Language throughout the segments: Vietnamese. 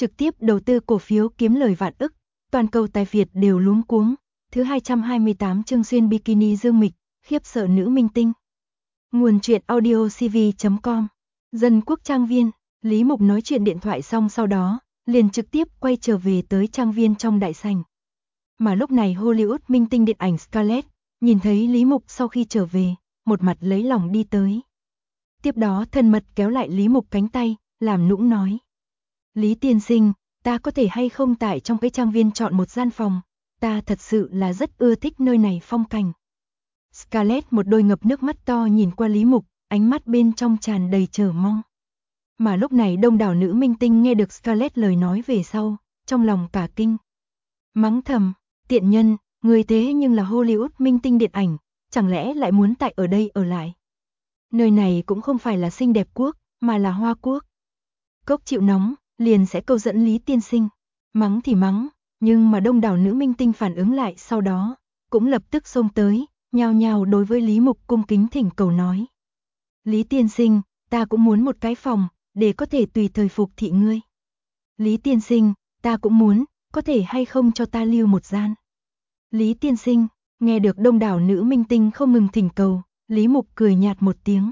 trực tiếp đầu tư cổ phiếu kiếm lời vạn ức, toàn cầu tài Việt đều luống cuống. Thứ 228 chương xuyên bikini dương mịch, khiếp sợ nữ minh tinh. Nguồn truyện audio cv.com. Dân quốc trang viên, Lý Mục nói chuyện điện thoại xong sau đó, liền trực tiếp quay trở về tới trang viên trong đại sảnh. Mà lúc này Hollywood minh tinh điện ảnh Scarlett, nhìn thấy Lý Mục sau khi trở về, một mặt lấy lòng đi tới. Tiếp đó thân mật kéo lại Lý Mục cánh tay, làm nũng nói. Lý tiên sinh, ta có thể hay không tại trong cái trang viên chọn một gian phòng, ta thật sự là rất ưa thích nơi này phong cảnh. Scarlett một đôi ngập nước mắt to nhìn qua Lý Mục, ánh mắt bên trong tràn đầy chờ mong. Mà lúc này đông đảo nữ minh tinh nghe được Scarlett lời nói về sau, trong lòng cả kinh. Mắng thầm, tiện nhân, người thế nhưng là Hollywood minh tinh điện ảnh, chẳng lẽ lại muốn tại ở đây ở lại. Nơi này cũng không phải là xinh đẹp quốc, mà là hoa quốc. Cốc chịu nóng, liền sẽ câu dẫn Lý tiên sinh. Mắng thì mắng, nhưng mà đông đảo nữ minh tinh phản ứng lại sau đó, cũng lập tức xông tới, nhao nhao đối với Lý Mục cung kính thỉnh cầu nói. Lý tiên sinh, ta cũng muốn một cái phòng, để có thể tùy thời phục thị ngươi. Lý tiên sinh, ta cũng muốn, có thể hay không cho ta lưu một gian. Lý tiên sinh, nghe được đông đảo nữ minh tinh không ngừng thỉnh cầu, Lý Mục cười nhạt một tiếng.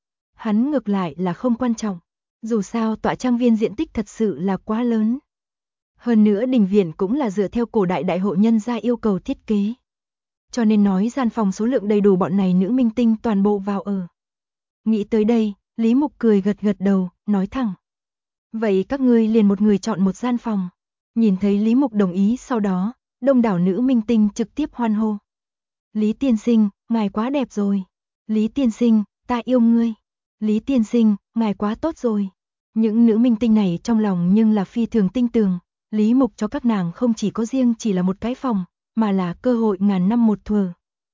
Hắn ngược lại là không quan trọng, dù sao tọa trang viên diện tích thật sự là quá lớn. Hơn nữa đình viện cũng là dựa theo cổ đại đại hộ nhân gia yêu cầu thiết kế. Cho nên nói gian phòng số lượng đầy đủ bọn này nữ minh tinh toàn bộ vào ở. Nghĩ tới đây, Lý Mục cười gật gật đầu, nói thẳng. Vậy các ngươi liền một người chọn một gian phòng. Nhìn thấy Lý Mục đồng ý sau đó, đông đảo nữ minh tinh trực tiếp hoan hô. Lý tiên sinh, ngài quá đẹp rồi. Lý tiên sinh, ta yêu ngươi. Lý tiên sinh, ngài quá tốt rồi. Những nữ minh tinh này trong lòng nhưng là phi thường tinh tường. Lý Mục cho các nàng không chỉ có riêng chỉ là một cái phòng, mà là cơ hội ngàn năm một thuở.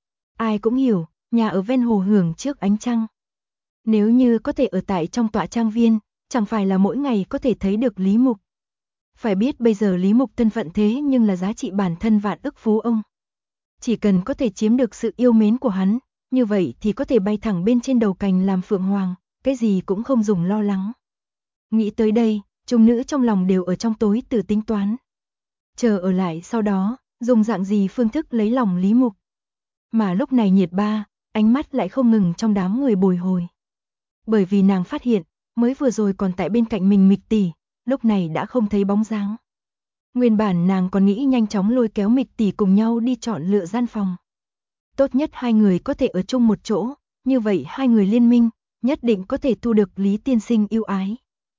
Ai cũng hiểu, nhà ở ven hồ hưởng trước ánh trăng. Nếu như có thể ở tại trong tọa trang viên, chẳng phải là mỗi ngày có thể thấy được Lý Mục. Phải biết bây giờ Lý Mục thân phận thế nhưng là giá trị bản thân vạn ức phú ông. Chỉ cần có thể chiếm được sự yêu mến của hắn, như vậy thì có thể bay thẳng bên trên đầu cành làm phượng hoàng, cái gì cũng không dùng lo lắng. Nghĩ tới đây, chúng nữ trong lòng đều ở trong tối từ tính toán. Chờ ở lại sau đó, dùng dạng gì phương thức lấy lòng Lý Mục. Mà lúc này Nhiệt Ba, ánh mắt lại không ngừng trong đám người bồi hồi. Bởi vì nàng phát hiện, mới vừa rồi còn tại bên cạnh mình Mịch tỷ, lúc này đã không thấy bóng dáng. Nguyên bản nàng còn nghĩ nhanh chóng lôi kéo Mịch tỷ cùng nhau đi chọn lựa gian phòng. Tốt nhất hai người có thể ở chung một chỗ, như vậy hai người liên minh, nhất định có thể thu được Lý tiên sinh yêu ái.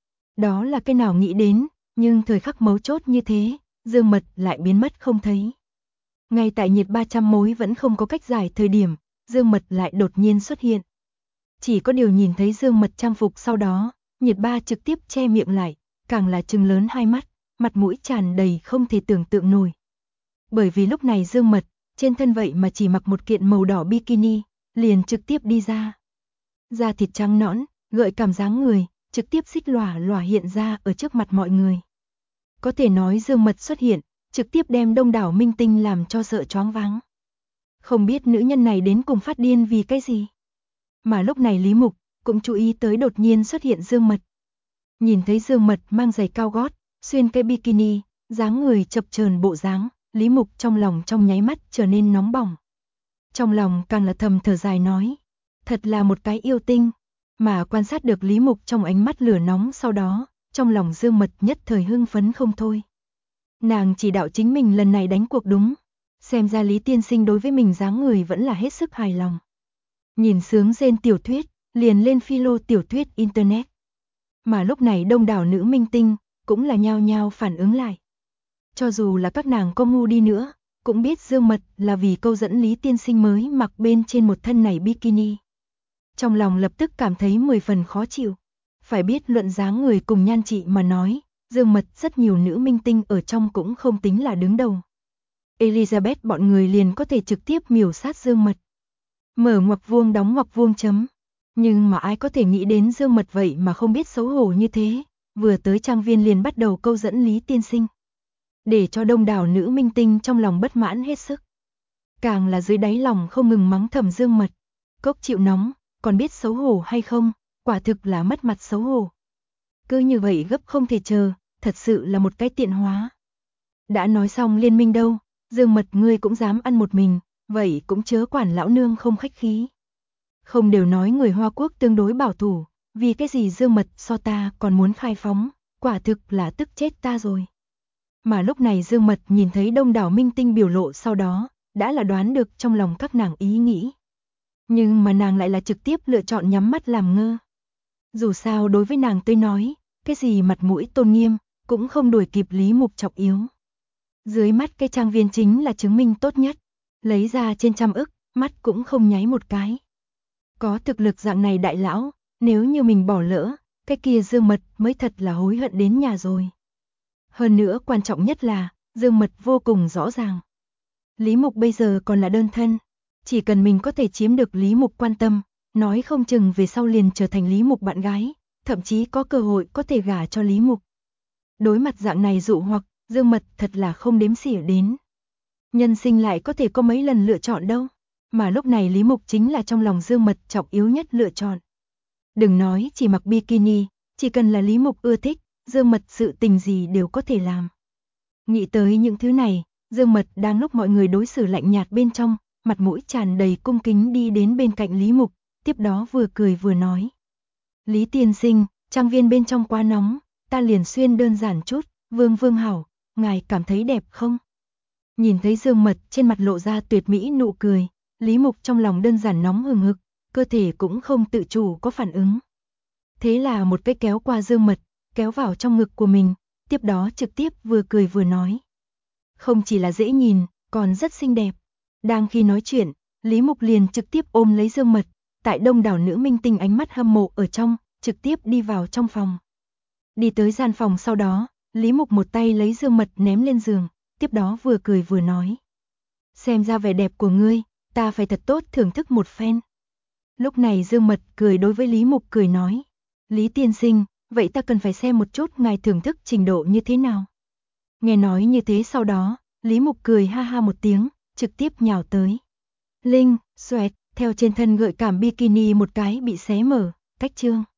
Đó là cái nào nghĩ đến, nhưng thời khắc mấu chốt như thế, Dương Mật lại biến mất không thấy. Ngay tại Nhiệt 300 mối vẫn không có cách giải thời điểm, Dương Mật lại đột nhiên xuất hiện. Chỉ có điều nhìn thấy Dương Mật trang phục sau đó, Nhiệt Ba trực tiếp che miệng lại, càng là trừng lớn hai mắt, mặt mũi tràn đầy không thể tưởng tượng nổi. Bởi vì lúc này Dương Mật, trên thân vậy mà chỉ mặc một kiện màu đỏ bikini, liền trực tiếp đi ra. Da thịt trắng nõn, gợi cảm dáng người, trực tiếp xích lòa lòa hiện ra ở trước mặt mọi người. Có thể nói Dương Mật xuất hiện, trực tiếp đem đông đảo minh tinh làm cho sợ choáng váng. Không biết nữ nhân này đến cùng phát điên vì cái gì. Mà lúc này Lý Mục cũng chú ý tới đột nhiên xuất hiện Dương Mật. Nhìn thấy Dương Mật mang giày cao gót, xuyên cái bikini, dáng người chập chờn bộ dáng, Lý Mục trong lòng trong nháy mắt trở nên nóng bỏng. Trong lòng càng là thầm thở dài nói, thật là một cái yêu tinh. Mà quan sát được Lý Mục trong ánh mắt lửa nóng sau đó, trong lòng Dương Mật nhất thời hưng phấn không thôi. Nàng chỉ đạo chính mình lần này đánh cuộc đúng, xem ra Lý tiên sinh đối với mình dáng người vẫn là hết sức hài lòng. Nhìn sướng rên tiểu thuyết, liền lên philo tiểu thuyết internet. Mà lúc này đông đảo nữ minh tinh, cũng là nhao nhao phản ứng lại. Cho dù là các nàng có ngu đi nữa, cũng biết Dương Mật là vì câu dẫn Lý tiên sinh mới mặc bên trên một thân này bikini. Trong lòng lập tức cảm thấy 10 phần khó chịu. Phải biết luận dáng người cùng nhan trị mà nói, Dương Mật rất nhiều nữ minh tinh ở trong cũng không tính là đứng đầu. Elizabeth bọn người liền có thể trực tiếp miểu sát Dương Mật. Mở ngoặc vuông đóng ngoặc vuông chấm. Nhưng mà ai có thể nghĩ đến Dương Mật vậy mà không biết xấu hổ như thế, vừa tới trang viên liền bắt đầu câu dẫn Lý tiên sinh. Để cho đông đảo nữ minh tinh trong lòng bất mãn hết sức. Càng là dưới đáy lòng không ngừng mắng thầm Dương Mật. Cốc chịu nóng, còn biết xấu hổ hay không, quả thực là mất mặt xấu hổ. Cứ như vậy gấp không thể chờ, thật sự là một cái tiện hóa. Đã nói xong liên minh đâu, Dương Mật ngươi cũng dám ăn một mình, vậy cũng chớ quản lão nương không khách khí. Không đều nói người Hoa Quốc tương đối bảo thủ, vì cái gì Dương Mật so ta còn muốn khai phóng, quả thực là tức chết ta rồi. Mà lúc này Dương Mật nhìn thấy đông đảo minh tinh biểu lộ sau đó, đã là đoán được trong lòng các nàng ý nghĩ. Nhưng mà nàng lại là trực tiếp lựa chọn nhắm mắt làm ngơ. Dù sao đối với nàng tôi nói, cái gì mặt mũi tôn nghiêm, cũng không đuổi kịp Lý Mục trọng yếu. Dưới mắt cái trang viên chính là chứng minh tốt nhất, lấy ra trên 100 ức, mắt cũng không nháy một cái. Có thực lực dạng này đại lão, nếu như mình bỏ lỡ, cái kia Dương Mật mới thật là hối hận đến nhà rồi. Hơn nữa quan trọng nhất là, Dương Mật vô cùng rõ ràng. Lý Mục bây giờ còn là đơn thân, chỉ cần mình có thể chiếm được Lý Mục quan tâm, nói không chừng về sau liền trở thành Lý Mục bạn gái, thậm chí có cơ hội có thể gả cho Lý Mục. Đối mặt dạng này dụ hoặc, Dương Mật thật là không đếm xỉa đến. Nhân sinh lại có thể có mấy lần lựa chọn đâu, mà lúc này Lý Mục chính là trong lòng Dương Mật trọng yếu nhất lựa chọn. Đừng nói chỉ mặc bikini, chỉ cần là Lý Mục ưa thích, Dương Mật sự tình gì đều có thể làm. Nghĩ tới những thứ này, Dương Mật đang lúc mọi người đối xử lạnh nhạt bên trong, mặt mũi tràn đầy cung kính đi đến bên cạnh Lý Mục, tiếp đó vừa cười vừa nói. Lý tiên sinh, trang viên bên trong quá nóng, ta liền xuyên đơn giản chút, Vương hảo, ngài cảm thấy đẹp không? Nhìn thấy Dương Mật trên mặt lộ ra tuyệt mỹ nụ cười, Lý Mục trong lòng đơn giản nóng hừng hực, cơ thể cũng không tự chủ có phản ứng. Thế là một cái kéo qua Dương Mật, kéo vào trong ngực của mình, tiếp đó trực tiếp vừa cười vừa nói. Không chỉ là dễ nhìn, còn rất xinh đẹp. Đang khi nói chuyện, Lý Mục liền trực tiếp ôm lấy Dương Mật, tại đông đảo nữ minh tinh ánh mắt hâm mộ ở trong, trực tiếp đi vào trong phòng. Đi tới gian phòng sau đó, Lý Mục một tay lấy Dương Mật ném lên giường, tiếp đó vừa cười vừa nói. Xem ra vẻ đẹp của ngươi, ta phải thật tốt thưởng thức một phen. Lúc này Dương Mật cười đối với Lý Mục cười nói. Lý tiên sinh, vậy ta cần phải xem một chút ngài thưởng thức trình độ như thế nào. Nghe nói như thế sau đó, Lý Mục cười ha ha một tiếng, trực tiếp nhào tới. Linh, xoẹt, theo trên thân gợi cảm bikini một cái bị xé mở, cách chương.